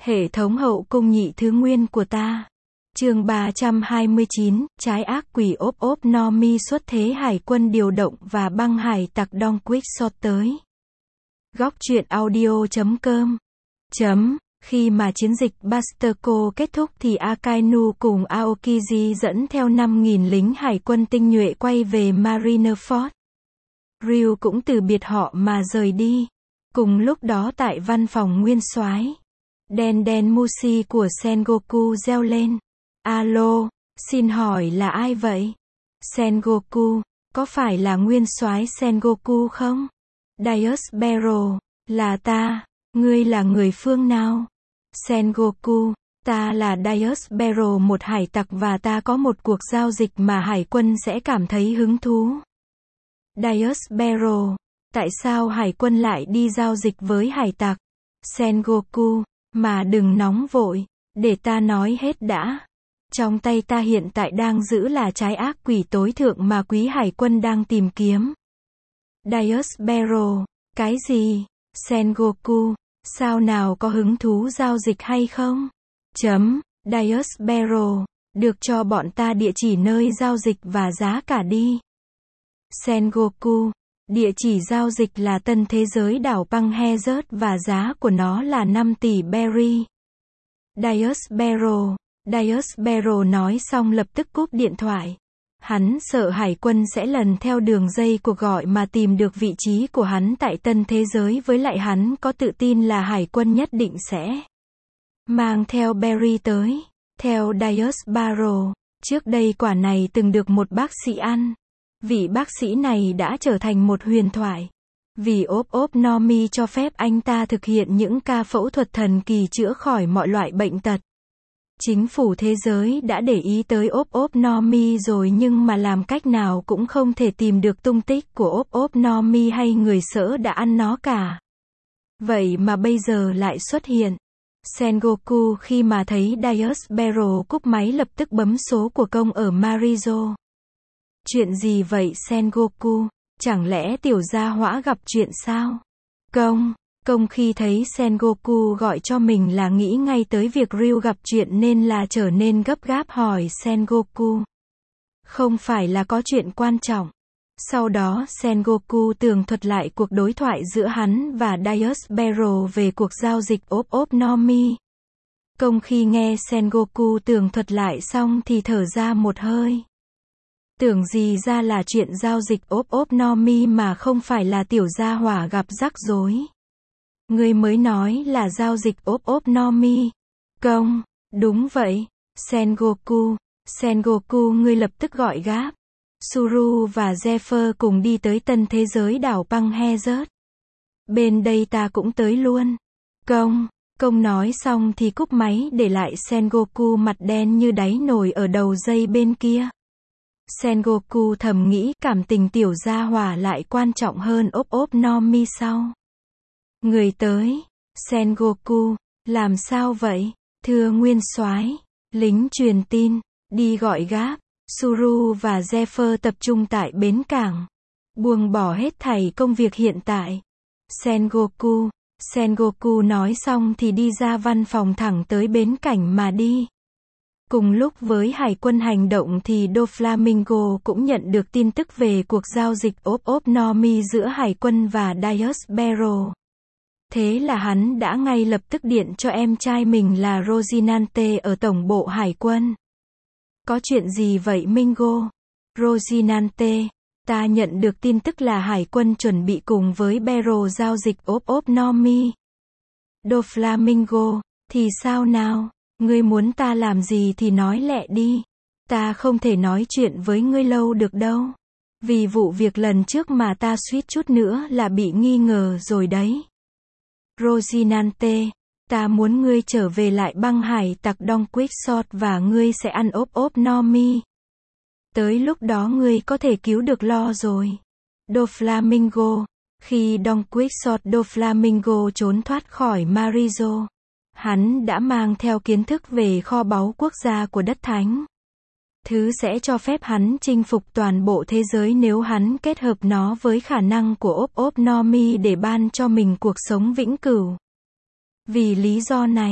Hệ thống hậu cung nhị thứ nguyên của ta. Chương 329, trái ác quỷ ốp ốp no mi xuất thế hải quân điều động và băng hải tặc Don Quixote tới. Góc truyện audio.com. Khi mà chiến dịch Bastoco kết thúc thì Akainu cùng Aokiji dẫn theo 5.000 lính hải quân tinh nhuệ quay về Marineford. Ryu cũng từ biệt họ mà rời đi. Cùng lúc đó tại văn phòng nguyên soái, Den Mushi của Sengoku reo lên. Alo, xin hỏi là ai vậy? Sengoku, có phải là nguyên soái Sengoku không? Daius Bero, là ta, ngươi là người phương nào? Sengoku, ta là Daius Bero, một hải tặc và ta có một cuộc giao dịch mà hải quân sẽ cảm thấy hứng thú. Daius Bero, tại sao hải quân lại đi giao dịch với hải tặc? Sengoku, mà đừng nóng vội, để ta nói hết đã. Trong tay ta hiện tại đang giữ là trái ác quỷ tối thượng mà quý hải quân đang tìm kiếm. Daius Bero, cái gì? Sengoku, sao nào có hứng thú giao dịch hay không? Daius Bero, được cho bọn ta địa chỉ nơi giao dịch và giá cả đi. Sengoku, địa chỉ giao dịch là tân thế giới đảo băng Hezert và giá của nó là 5 tỷ berry. Daius Bero nói xong lập tức cúp điện thoại. Hắn sợ hải quân sẽ lần theo đường dây cuộc gọi mà tìm được vị trí của hắn tại tân thế giới, với lại hắn có tự tin là hải quân nhất định sẽ mang theo berry tới. Theo Daius Bero, trước đây quả này từng được một bác sĩ ăn. Vị bác sĩ này đã trở thành một huyền thoại. Vì ốp ốp no mi cho phép anh ta thực hiện những ca phẫu thuật thần kỳ chữa khỏi mọi loại bệnh tật. Chính phủ thế giới đã để ý tới ốp ốp no mi rồi nhưng mà làm cách nào cũng không thể tìm được tung tích của ốp ốp no mi hay người sỡ đã ăn nó cả. Vậy mà bây giờ lại xuất hiện. Sengoku khi mà thấy Daius Bero cúp máy lập tức bấm số của công ở Marizo. Chuyện gì vậy Sengoku? Chẳng lẽ tiểu gia hỏa gặp chuyện sao? Công khi thấy Sengoku gọi cho mình là nghĩ ngay tới việc Ryu gặp chuyện nên là trở nên gấp gáp hỏi Sengoku. Không phải là có chuyện quan trọng. Sau đó Sengoku tường thuật lại cuộc đối thoại giữa hắn và Daius Bero về cuộc giao dịch ốp ốp no mi. Công khi nghe Sengoku tường thuật lại xong thì thở ra một hơi. Tưởng gì ra là chuyện giao dịch ốp ốp no mi mà không phải là tiểu gia hỏa gặp rắc rối. Ngươi mới nói là giao dịch ốp ốp no mi. Đúng vậy. Sengoku ngươi lập tức gọi gáp. Suru và Zephyr cùng đi tới tân thế giới đảo băng Hezert. Bên đây ta cũng tới luôn. Công nói xong thì cúp máy để lại Sengoku mặt đen như đáy nồi ở đầu dây bên kia. Sengoku thầm nghĩ cảm tình tiểu gia hỏa lại quan trọng hơn ốp ốp no mi sau. Người tới. Sengoku, làm sao vậy? Thưa nguyên soái, lính truyền tin, đi gọi gáp. Suru và Zephyr tập trung tại bến cảng. Buông bỏ hết thảy công việc hiện tại. Sengoku nói xong thì đi ra văn phòng thẳng tới bến cảnh mà đi. Cùng lúc với hải quân hành động thì Doflamingo cũng nhận được tin tức về cuộc giao dịch ốp ốp no mi giữa hải quân và Daius Bero. Thế là hắn đã ngay lập tức điện cho em trai mình là Rosinante ở tổng bộ hải quân. Có chuyện gì vậy Mingo? Rosinante, ta nhận được tin tức là hải quân chuẩn bị cùng với Bero giao dịch ốp ốp no mi. Doflamingo, thì sao nào? Ngươi muốn ta làm gì thì nói lẹ đi. Ta không thể nói chuyện với ngươi lâu được đâu. Vì vụ việc lần trước mà ta suýt chút nữa là bị nghi ngờ rồi đấy. Rosinante, ta muốn ngươi trở về lại băng hải tặc Don Quixote và ngươi sẽ ăn ốp ốp no mi. Tới lúc đó ngươi có thể cứu được Lo rồi. Doflamingo, khi Don Quixote Doflamingo trốn thoát khỏi Marizo, hắn đã mang theo kiến thức về kho báu quốc gia của đất thánh. Thứ sẽ cho phép hắn chinh phục toàn bộ thế giới nếu hắn kết hợp nó với khả năng của ốp ốp no mi để ban cho mình cuộc sống vĩnh cửu. Vì lý do này,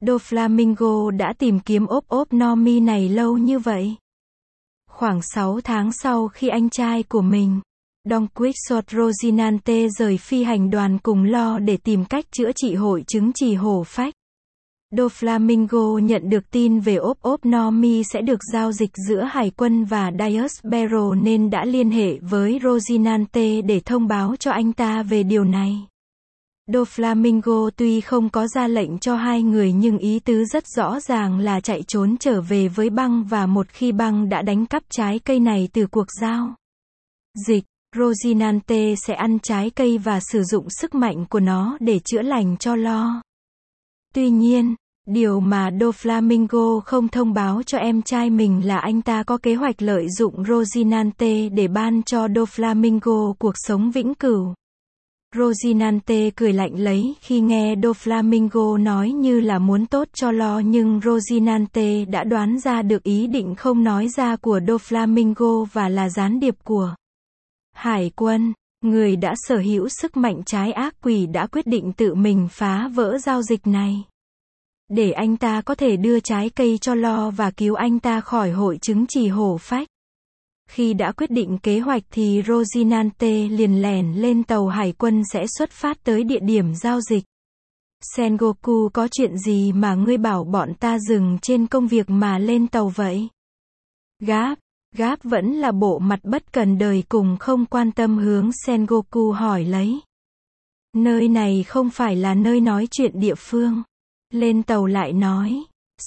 Doflamingo đã tìm kiếm ốp ốp Nomi này lâu như vậy. Khoảng 6 tháng sau khi anh trai của mình, Don Quixote Rocinante rời phi hành đoàn cùng Lo để tìm cách chữa trị hội chứng trì hổ phách, Doflamingo nhận được tin về ốp ốp Nomi sẽ được giao dịch giữa Hải quân và Dios Barrow nên đã liên hệ với Rocinante để thông báo cho anh ta về điều này. Doflamingo tuy không có ra lệnh cho hai người nhưng ý tứ rất rõ ràng là chạy trốn trở về với băng và một khi băng đã đánh cắp trái cây này từ cuộc giao dịch, Rocinante sẽ ăn trái cây và sử dụng sức mạnh của nó để chữa lành cho Lo. Tuy nhiên, điều mà Doflamingo không thông báo cho em trai mình là anh ta có kế hoạch lợi dụng Rocinante để ban cho Doflamingo cuộc sống vĩnh cửu. Rocinante cười lạnh lấy khi nghe Doflamingo nói như là muốn tốt cho Lo nhưng Rocinante đã đoán ra được ý định không nói ra của Doflamingo và là gián điệp của Hải quân. Người đã sở hữu sức mạnh trái ác quỷ đã quyết định tự mình phá vỡ giao dịch này, để anh ta có thể đưa trái cây cho Lo và cứu anh ta khỏi hội chứng trì hổ phách. Khi đã quyết định kế hoạch thì Rocinante liền lẻn lên tàu hải quân sẽ xuất phát tới địa điểm giao dịch. Sengoku, có chuyện gì mà ngươi bảo bọn ta dừng trên công việc mà lên tàu vậy? Gáp vẫn là bộ mặt bất cần đời cùng không quan tâm hướng Sengoku hỏi lấy. Nơi này không phải là nơi nói chuyện địa phương. Lên tàu lại nói.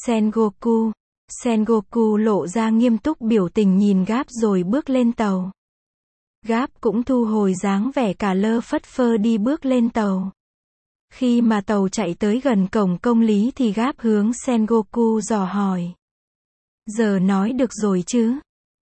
Sengoku lộ ra nghiêm túc biểu tình nhìn Gáp rồi bước lên tàu. Gáp cũng thu hồi dáng vẻ cả lơ phất phơ đi bước lên tàu. Khi mà tàu chạy tới gần cổng công lý thì Gáp hướng Sengoku dò hỏi. Giờ nói được rồi chứ?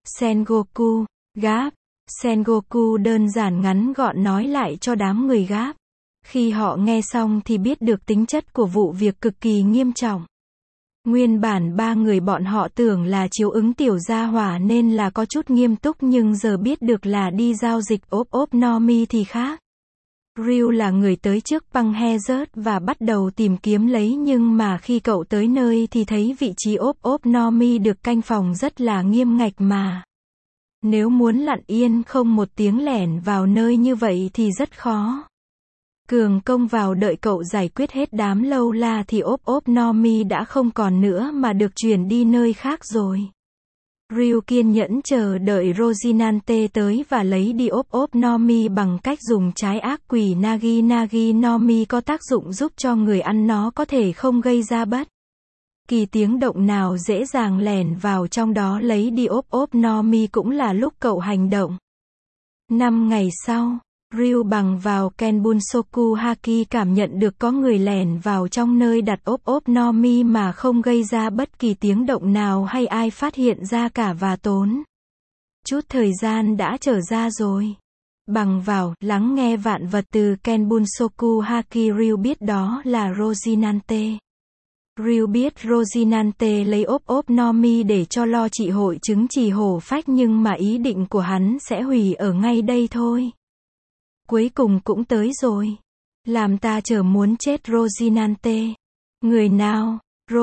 Sengoku đơn giản ngắn gọn nói lại cho đám người Gáp. Khi họ nghe xong thì biết được tính chất của vụ việc cực kỳ nghiêm trọng. Nguyên bản ba người bọn họ tưởng là chiếu ứng tiểu gia hỏa nên là có chút nghiêm túc nhưng giờ biết được là đi giao dịch ốp ốp Nomi thì khác. Ryu là người tới trước băng Hazard và bắt đầu tìm kiếm lấy nhưng mà khi cậu tới nơi thì thấy vị trí ốp ốp Nomi được canh phòng rất là nghiêm ngặt mà. Nếu muốn lặng yên không một tiếng lẻn vào nơi như vậy thì rất khó. Cường công vào đợi cậu giải quyết hết đám lâu la thì ốp ốp Nomi đã không còn nữa mà được chuyển đi nơi khác rồi. Ryu kiên nhẫn chờ đợi Rocinante tới và lấy đi ốp ốp Nomi bằng cách dùng trái ác quỷ Nagi Nomi có tác dụng giúp cho người ăn nó có thể không gây ra bất kỳ tiếng động nào, dễ dàng lẻn vào trong đó lấy đi ốp ốp Nomi. Cũng là lúc cậu hành động. 5 ngày sau, Ryu bằng vào Kenbunsoku Haki cảm nhận được có người lẻn vào trong nơi đặt ốp ốp Nomi mà không gây ra bất kỳ tiếng động nào hay ai phát hiện ra cả và tốn chút thời gian đã trở ra rồi. Bằng vào lắng nghe vạn vật từ Kenbunsoku Haki, Ryu biết đó là Rocinante. Ryu biết Rocinante lấy ốp ốp Nomi để cho Lo trị hội chứng trì hổ phách nhưng mà ý định của hắn sẽ hủy ở ngay đây thôi. Cuối cùng cũng tới rồi. Làm ta chờ muốn chết Rocinante. Người nào?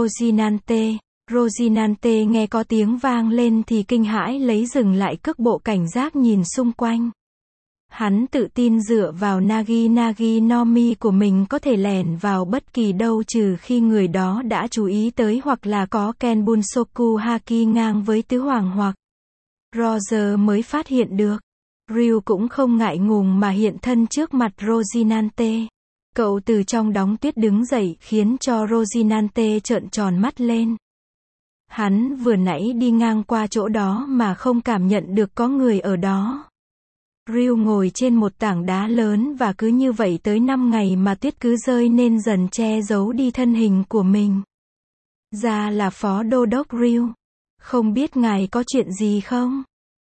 Rocinante nghe có tiếng vang lên thì kinh hãi lấy dừng lại cước bộ cảnh giác nhìn xung quanh. Hắn tự tin dựa vào Nagi Nomi của mình có thể lẻn vào bất kỳ đâu trừ khi người đó đã chú ý tới hoặc là có Kenbunsoku Haki ngang với tứ hoàng hoặc Roger mới phát hiện được. Ryu cũng không ngại ngùng mà hiện thân trước mặt Rocinante. Cậu từ trong đóng tuyết đứng dậy khiến cho Rocinante trợn tròn mắt lên. Hắn vừa nãy đi ngang qua chỗ đó mà không cảm nhận được có người ở đó. Ryu ngồi trên một tảng đá lớn và cứ như vậy tới 5 ngày mà tuyết cứ rơi nên dần che giấu đi thân hình của mình. Ra là phó đô đốc Ryu. Không biết ngài có chuyện gì không?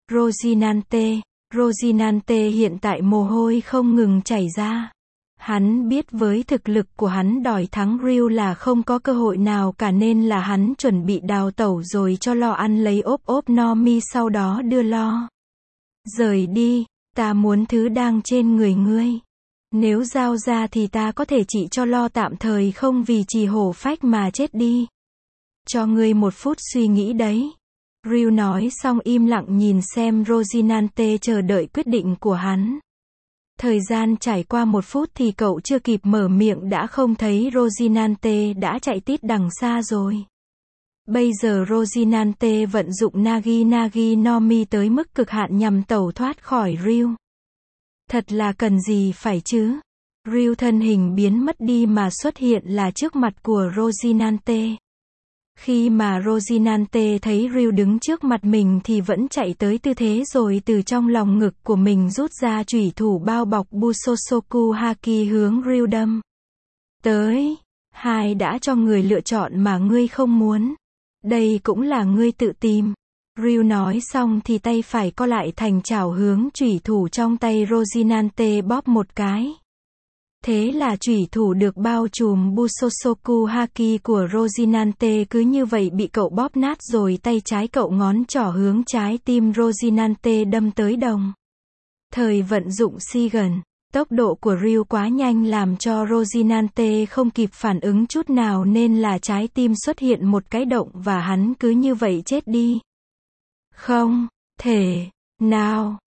Rocinante hiện tại mồ hôi không ngừng chảy ra. Hắn biết với thực lực của hắn đòi thắng Ryu là không có cơ hội nào cả nên là hắn chuẩn bị đào tẩu rồi cho Lo ăn lấy ốp ốp Nomi sau đó đưa Lo rời đi. Ta muốn thứ đang trên người ngươi. Nếu giao ra thì ta có thể chỉ cho lo tạm thời không vì trì hổ phách mà chết đi. Cho ngươi 1 phút suy nghĩ đấy. Ryu nói xong im lặng nhìn xem Rosinante chờ đợi quyết định của hắn. Thời gian trải qua 1 phút thì cậu chưa kịp mở miệng đã không thấy Rosinante đã chạy tít đằng xa rồi. Bây giờ Rosinante vận dụng Nagi Nagi no Mi tới mức cực hạn nhằm tẩu thoát khỏi Ryu. Thật là cần gì phải chứ? Ryu thân hình biến mất đi mà xuất hiện là trước mặt của Rosinante. Khi mà Rosinante thấy Ryu đứng trước mặt mình thì vẫn chạy tới tư thế rồi từ trong lòng ngực của mình rút ra chủy thủ bao bọc Busosoku Haki hướng Ryu đâm tới. Hai đã cho người lựa chọn mà ngươi không muốn. Đây cũng là ngươi tự tìm. Ryu nói xong thì tay phải co lại thành chảo hướng chủy thủ trong tay Rosinante bóp một cái. Thế là chủy thủ được bao trùm Busosoku Haki của Rosinante cứ như vậy bị cậu bóp nát rồi tay trái cậu ngón trỏ hướng trái tim Rosinante đâm tới đồng thời vận dụng Shigen. Tốc độ của Ryu quá nhanh làm cho Rosinante không kịp phản ứng chút nào nên là trái tim xuất hiện một cái động và hắn cứ như vậy chết đi. Không thể nào.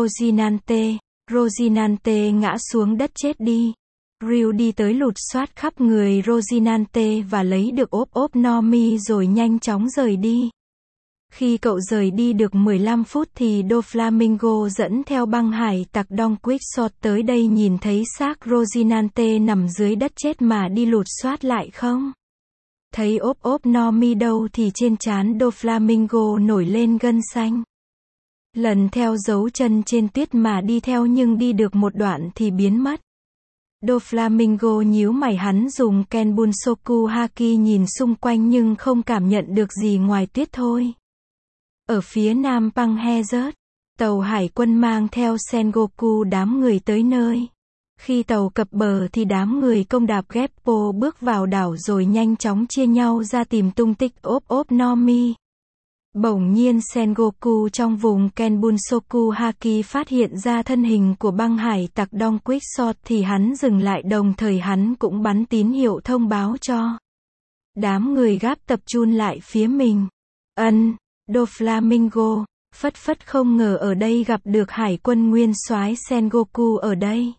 Rosinante ngã xuống đất chết đi. Ryu đi tới lục soát khắp người Rosinante và lấy được ốp no mi rồi nhanh chóng rời đi. Khi cậu rời đi được 15 phút thì Doflamingo dẫn theo băng hải tặc Don Quixote tới đây nhìn thấy xác Rosinante nằm dưới đất chết mà đi lục soát lại không? Thấy ốp no mi đâu thì trên trán Doflamingo nổi lên gân xanh. Lần theo dấu chân trên tuyết mà đi theo nhưng đi được một đoạn thì biến mất. Doflamingo nhíu mày hắn dùng Kenbunsoku Haki nhìn xung quanh nhưng không cảm nhận được gì ngoài tuyết thôi. Ở phía nam Pangheazert, tàu hải quân mang theo Sengoku đám người tới nơi. Khi tàu cập bờ thì đám người công đạp Geppo bước vào đảo rồi nhanh chóng chia nhau ra tìm tung tích ốp no mi. Bỗng nhiên Sengoku trong vùng Kenbunsoku Haki phát hiện ra thân hình của băng hải tặc Don Quixote thì hắn dừng lại đồng thời hắn cũng bắn tín hiệu thông báo cho đám người Gáp tập trung lại phía mình. Doflamingo, phất không ngờ ở đây gặp được hải quân nguyên soái Sengoku ở đây.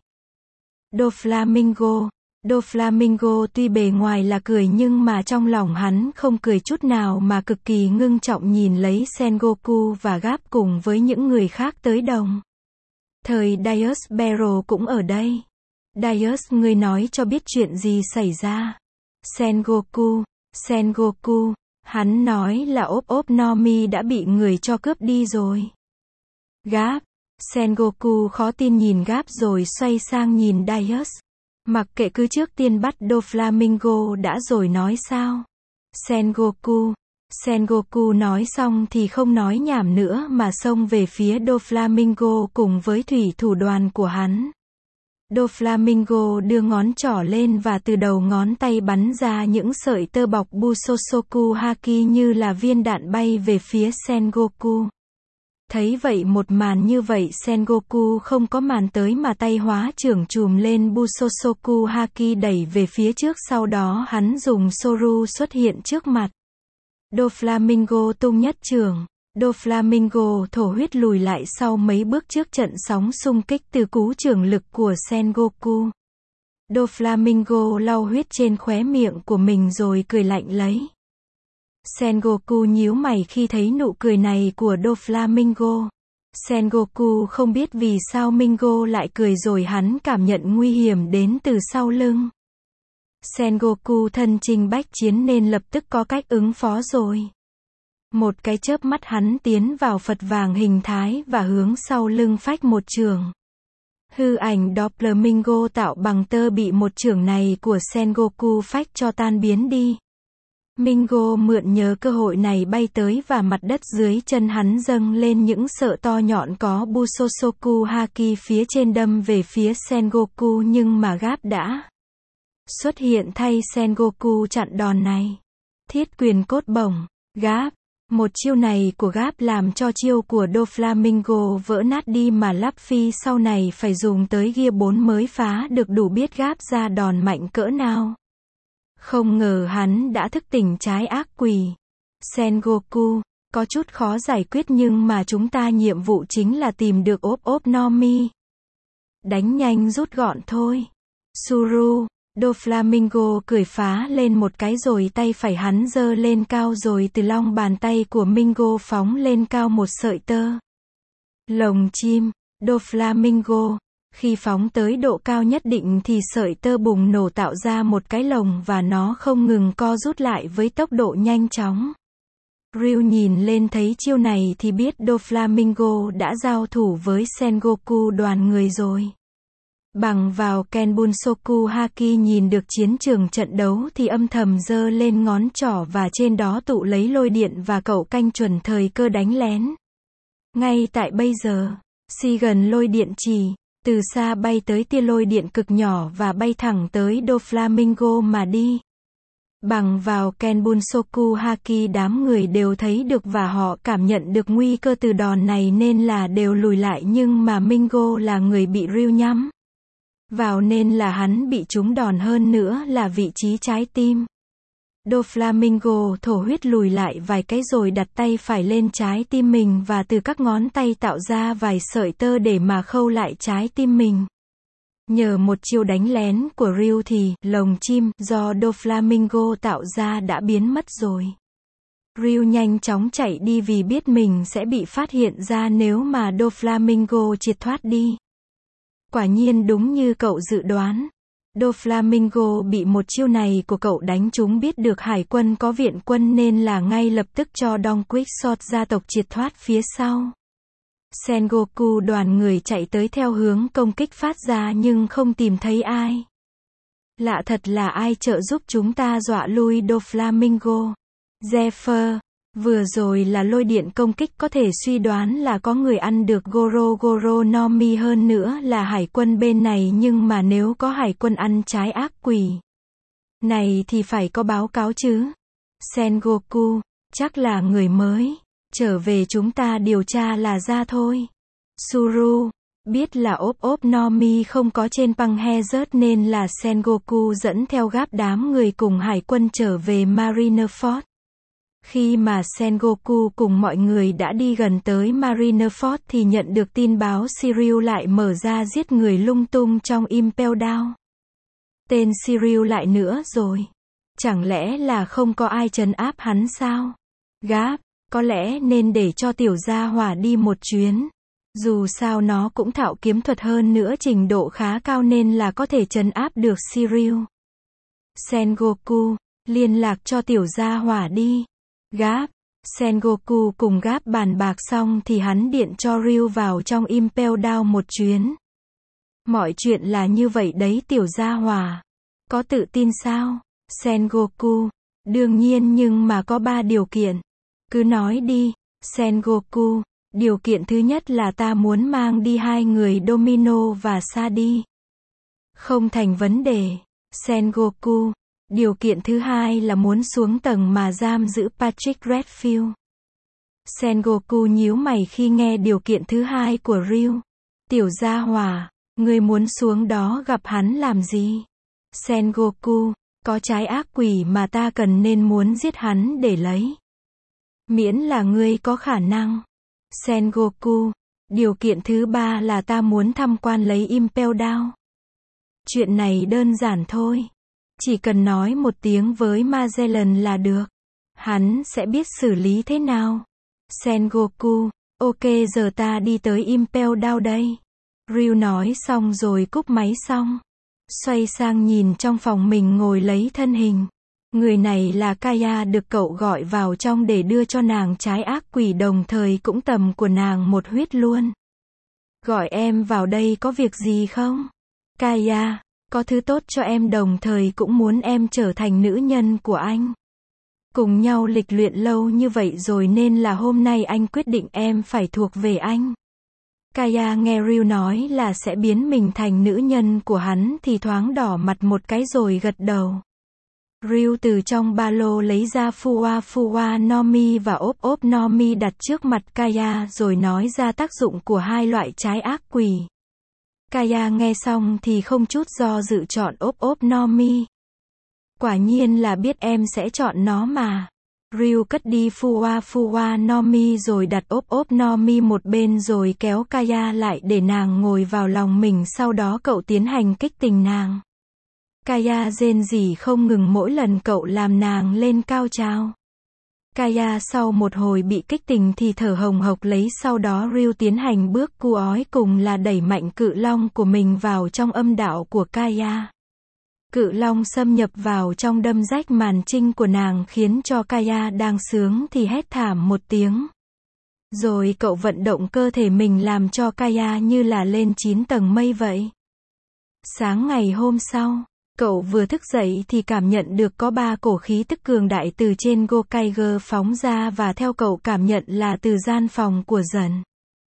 Doflamingo tuy bề ngoài là cười nhưng mà trong lòng hắn không cười chút nào mà cực kỳ ngưng trọng nhìn lấy Sengoku và Gáp cùng với những người khác tới đồng thời Darius Barrow cũng ở đây. Darius, ngươi nói cho biết chuyện gì xảy ra. Sengoku, hắn nói là ốp no mi đã bị người cho cướp đi rồi. Gáp, Sengoku khó tin nhìn Gáp rồi xoay sang nhìn Darius. Mặc kệ cứ trước tiên bắt Doflamingo đã rồi nói sao? Sengoku nói xong thì không nói nhảm nữa mà xông về phía Doflamingo cùng với thủy thủ đoàn của hắn. Doflamingo đưa ngón trỏ lên và từ đầu ngón tay bắn ra những sợi tơ bọc Busosoku Haki như là viên đạn bay về phía Sengoku. Thấy vậy một màn như vậy Sengoku không có màn tới mà tay hóa trưởng chùm lên Busosoku Haki đẩy về phía trước sau đó hắn dùng Soru xuất hiện trước mặt. Doflamingo tung nhất trưởng. Doflamingo thổ huyết lùi lại sau mấy bước trước trận sóng xung kích từ cú trưởng lực của Sengoku. Doflamingo lau huyết trên khóe miệng của mình rồi cười lạnh lấy. Sengoku nhíu mày khi thấy nụ cười này của Doflamingo. Sengoku không biết vì sao Mingo lại cười rồi hắn cảm nhận nguy hiểm đến từ sau lưng. Sengoku thân chinh bách chiến nên lập tức có cách ứng phó rồi. Một cái chớp mắt hắn tiến vào Phật vàng hình thái và hướng sau lưng phách một chưởng. Hư ảnh Doflamingo tạo bằng tơ bị một chưởng này của Sengoku phách cho tan biến đi. Mingo mượn nhờ cơ hội này bay tới và mặt đất dưới chân hắn dâng lên những sợi to nhọn có Busosoku Haki phía trên đâm về phía Sengoku nhưng mà Gáp đã xuất hiện thay Sengoku chặn đòn này. Thiết quyền cốt bổng. Gáp, Một chiêu này của Garp làm cho chiêu của Doflamingo vỡ nát đi mà Luffy sau này phải dùng tới Gear 4 mới phá được, đủ biết Garp ra đòn mạnh cỡ nào. Không ngờ hắn đã thức tỉnh trái ác quỷ. Sengoku, có chút khó giải quyết nhưng mà chúng ta nhiệm vụ chính là tìm được ốp ốp Nomi. Đánh nhanh rút gọn thôi. Suru, Doflamingo cười phá lên một cái rồi tay phải hắn giơ lên cao rồi từ lòng bàn tay của Mingo phóng lên cao một sợi tơ. Lồng chim, Doflamingo. Khi phóng tới độ cao nhất định thì sợi tơ bùng nổ tạo ra một cái lồng và nó không ngừng co rút lại với tốc độ nhanh chóng. Ryu nhìn lên thấy chiêu này thì biết Doflamingo đã giao thủ với Sengoku đoàn người rồi. Bằng vào Kenbunsoku Haki nhìn được chiến trường trận đấu thì âm thầm giơ lên ngón trỏ và trên đó tụ lấy lôi điện và cậu canh chuẩn thời cơ đánh lén. Ngay tại bây giờ, Shigen lôi điện chỉ, từ xa bay tới tia lôi điện cực nhỏ và bay thẳng tới Doflamingo mà đi. Bằng vào Kenbunsoku Haki đám người đều thấy được và họ cảm nhận được nguy cơ từ đòn này nên là đều lùi lại nhưng mà Mingo là người bị Ryu nhắm vào nên là hắn bị trúng đòn hơn nữa là vị trí trái tim. Doflamingo thổ huyết lùi lại vài cái rồi đặt tay phải lên trái tim mình và từ các ngón tay tạo ra vài sợi tơ để mà khâu lại trái tim mình. Nhờ một chiêu đánh lén của Ryu thì lồng chim do Doflamingo tạo ra đã biến mất rồi. Ryu nhanh chóng chạy đi vì biết mình sẽ bị phát hiện ra nếu mà Doflamingo triệt thoát đi. Quả nhiên đúng như cậu dự đoán. Doflamingo bị một chiêu này của cậu đánh trúng biết được hải quân có viện quân nên là ngay lập tức cho Don Quixote gia tộc triệt thoát phía sau. Sengoku đoàn người chạy tới theo hướng công kích phát ra nhưng không tìm thấy ai. Lạ thật là ai trợ giúp chúng ta dọa lui Doflamingo. Zephyr, vừa rồi là lôi điện công kích có thể suy đoán là có người ăn được Goro Goro Nomi hơn nữa là hải quân bên này nhưng mà nếu có hải quân ăn trái ác quỷ này thì phải có báo cáo chứ. Sengoku, chắc là người mới. Trở về chúng ta điều tra là ra thôi. Suru, biết là ốp ốp Nomi không có trên Panghazert nên là Sengoku dẫn theo gáp đám người cùng hải quân trở về Marineford. Khi mà Sengoku cùng mọi người đã đi gần tới Marineford thì nhận được tin báo Shiryu lại mở ra giết người lung tung trong Impel Down. Tên Shiryu lại nữa rồi. Chẳng lẽ là không có ai trấn áp hắn sao? Gáp, có lẽ nên để cho tiểu gia hỏa đi một chuyến. Dù sao nó cũng thạo kiếm thuật hơn nữa trình độ khá cao nên là có thể trấn áp được Shiryu. Sengoku, liên lạc cho tiểu gia hỏa đi. Gáp, Sengoku cùng Gáp bàn bạc xong thì hắn điện cho Ryu vào trong Impel Down một chuyến. Mọi chuyện là như vậy đấy tiểu gia hỏa. Có tự tin sao? Sengoku, đương nhiên nhưng mà có 3 điều kiện. Cứ nói đi, Sengoku. Điều kiện thứ nhất là ta muốn mang đi 2 người Domino và Sadi. Không thành vấn đề. Sengoku. Điều kiện thứ hai là muốn xuống tầng mà giam giữ Patrick Redfield. Sengoku nhíu mày khi nghe điều kiện thứ hai của Ryu. Tiểu gia hỏa, ngươi muốn xuống đó gặp hắn làm gì? Sengoku, có trái ác quỷ mà ta cần nên muốn giết hắn để lấy. Miễn là ngươi có khả năng. Sengoku, điều kiện thứ ba là ta muốn tham quan lấy Impel Down. Chuyện này đơn giản thôi. Chỉ cần nói một tiếng với Magellan là được. Hắn sẽ biết xử lý thế nào. Sengoku, ok giờ ta đi tới Impel Down đây. Ryu nói xong rồi cúp máy xong. Xoay sang nhìn trong phòng mình ngồi lấy thân hình. Người này là Kaya được cậu gọi vào trong để đưa cho nàng trái ác quỷ đồng thời cũng tầm của nàng một huyết luôn. Gọi em vào đây có việc gì không? Kaya, có thứ tốt cho em đồng thời cũng muốn em trở thành nữ nhân của anh. Cùng nhau lịch luyện lâu như vậy rồi nên là hôm nay anh quyết định em phải thuộc về anh. Kaya nghe Ryu nói là sẽ biến mình thành nữ nhân của hắn thì thoáng đỏ mặt một cái rồi gật đầu. Ryu từ trong ba lô lấy ra Fuwa no Mi và ốp no Mi đặt trước mặt Kaya rồi nói ra tác dụng của hai loại trái ác quỷ. Kaya nghe xong thì không chút do dự chọn ốp no Mi. Quả nhiên là biết em sẽ chọn nó mà. Ryu cất đi Fuwa no Mi rồi đặt ốp no Mi một bên rồi kéo Kaya lại để nàng ngồi vào lòng mình, sau đó cậu tiến hành kích tình nàng. Kaya rên rỉ không ngừng mỗi lần cậu làm nàng lên cao trào. Kaya sau một hồi bị kích tình thì thở hồng hộc lấy, sau đó Ryu tiến hành bước cu ói cùng là đẩy mạnh cự long của mình vào trong âm đạo của Kaya. Cự long xâm nhập vào trong đâm rách màn trinh của nàng khiến cho Kaya đang sướng thì hét thảm một tiếng. Rồi cậu vận động cơ thể mình làm cho Kaya như là lên 9 tầng mây vậy. Sáng ngày hôm sau, cậu vừa thức dậy thì cảm nhận được có 3 cổ khí tức cường đại từ trên Gokaiger phóng ra và theo cậu cảm nhận là từ gian phòng của Dần.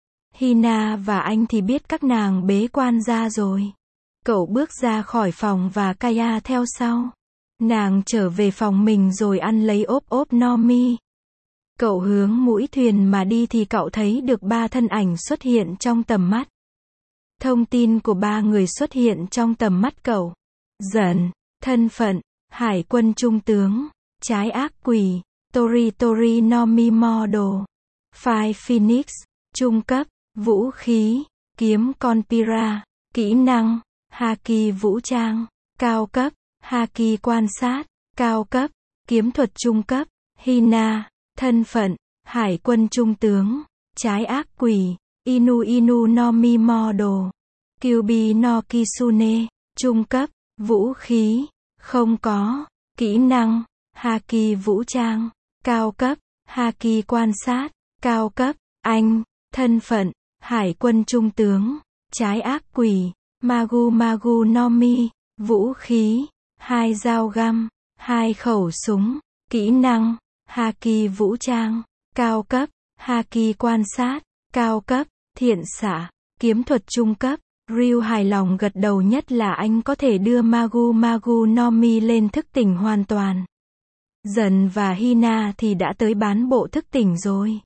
Hina và anh thì biết các nàng bế quan ra rồi. Cậu bước ra khỏi phòng và Kaya theo sau. Nàng trở về phòng mình rồi ăn lấy ốp no Mi. Cậu hướng mũi thuyền mà đi thì cậu thấy được 3 thân ảnh xuất hiện trong tầm mắt. Thông tin của 3 người xuất hiện trong tầm mắt cậu. Dần, thân phận, hải quân trung tướng, trái ác quỷ, Tori no Mi model, Fire Phoenix, trung cấp, vũ khí, kiếm Conpira, kỹ năng, Haki vũ trang, cao cấp, Haki quan sát, cao cấp, kiếm thuật trung cấp, Hina, thân phận, hải quân trung tướng, trái ác quỷ, Inu no Mi model, Kyubi no Kitsune, trung cấp, vũ khí, không có, kỹ năng, Haki vũ trang, cao cấp, Haki quan sát, cao cấp, anh, thân phận, hải quân trung tướng, trái ác quỷ, Magu no Mi, vũ khí, 2 dao găm, 2 khẩu súng, kỹ năng, Haki vũ trang, cao cấp, Haki quan sát, cao cấp, thiện xạ, kiếm thuật trung cấp. Ryu hài lòng gật đầu, nhất là anh có thể đưa Magu no Mi lên thức tỉnh hoàn toàn. Dần và Hina thì đã tới bán bộ thức tỉnh rồi.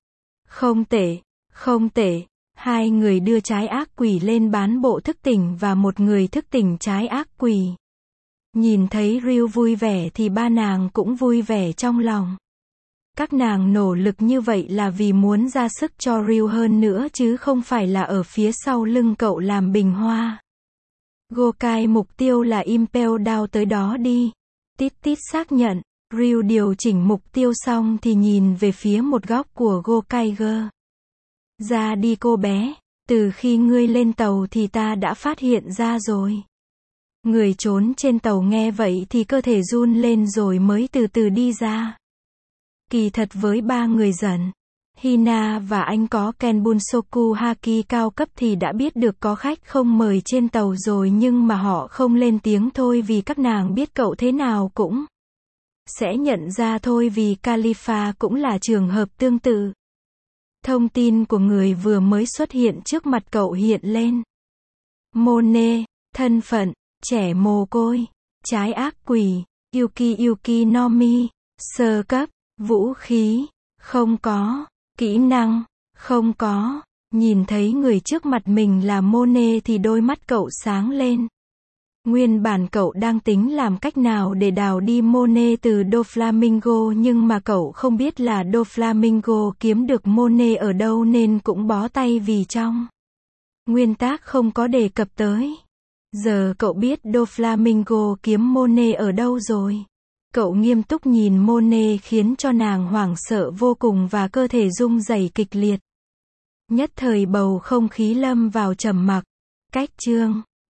Không tệ, 2 người đưa trái ác quỷ lên bán bộ thức tỉnh và 1 người thức tỉnh trái ác quỷ. Nhìn thấy Ryu vui vẻ thì 3 nàng cũng vui vẻ trong lòng. Các nàng nỗ lực như vậy là vì muốn ra sức cho Ryu hơn nữa chứ không phải là ở phía sau lưng cậu làm bình hoa. Gokai mục tiêu là Impel Down, tới đó đi. Tít xác nhận. Ryu điều chỉnh mục tiêu xong thì nhìn về phía một góc của Gokaiger. Ra đi cô bé, từ khi ngươi lên tàu thì ta đã phát hiện ra rồi. Người trốn trên tàu nghe vậy thì cơ thể run lên rồi mới từ từ đi ra. Kỳ thật với 3 người Dần, Hina và anh có Kenbunsoku Haki cao cấp thì đã biết được có khách không mời trên tàu rồi, nhưng mà họ không lên tiếng thôi vì các nàng biết cậu thế nào cũng sẽ nhận ra thôi, vì Khalifa cũng là trường hợp tương tự. Thông tin của người vừa mới xuất hiện trước mặt cậu hiện lên. Mone, thân phận, trẻ mồ côi, trái ác quỷ, Yuki no Mi, sơ cấp, vũ khí, không có, kỹ năng, không có. Nhìn thấy người trước mặt mình là Mone thì đôi mắt cậu sáng lên. Nguyên bản cậu đang tính làm cách nào để đào đi Mone từ Doflamingo, nhưng mà cậu không biết là Doflamingo kiếm được Mone ở đâu nên cũng bó tay vì trong nguyên tắc không có đề cập tới. Giờ cậu biết Doflamingo kiếm Mone ở đâu rồi. Cậu nghiêm túc nhìn Mone khiến cho nàng hoảng sợ vô cùng và cơ thể rung rẩy kịch liệt. Nhất thời bầu không khí lâm vào trầm mặc. Cách chương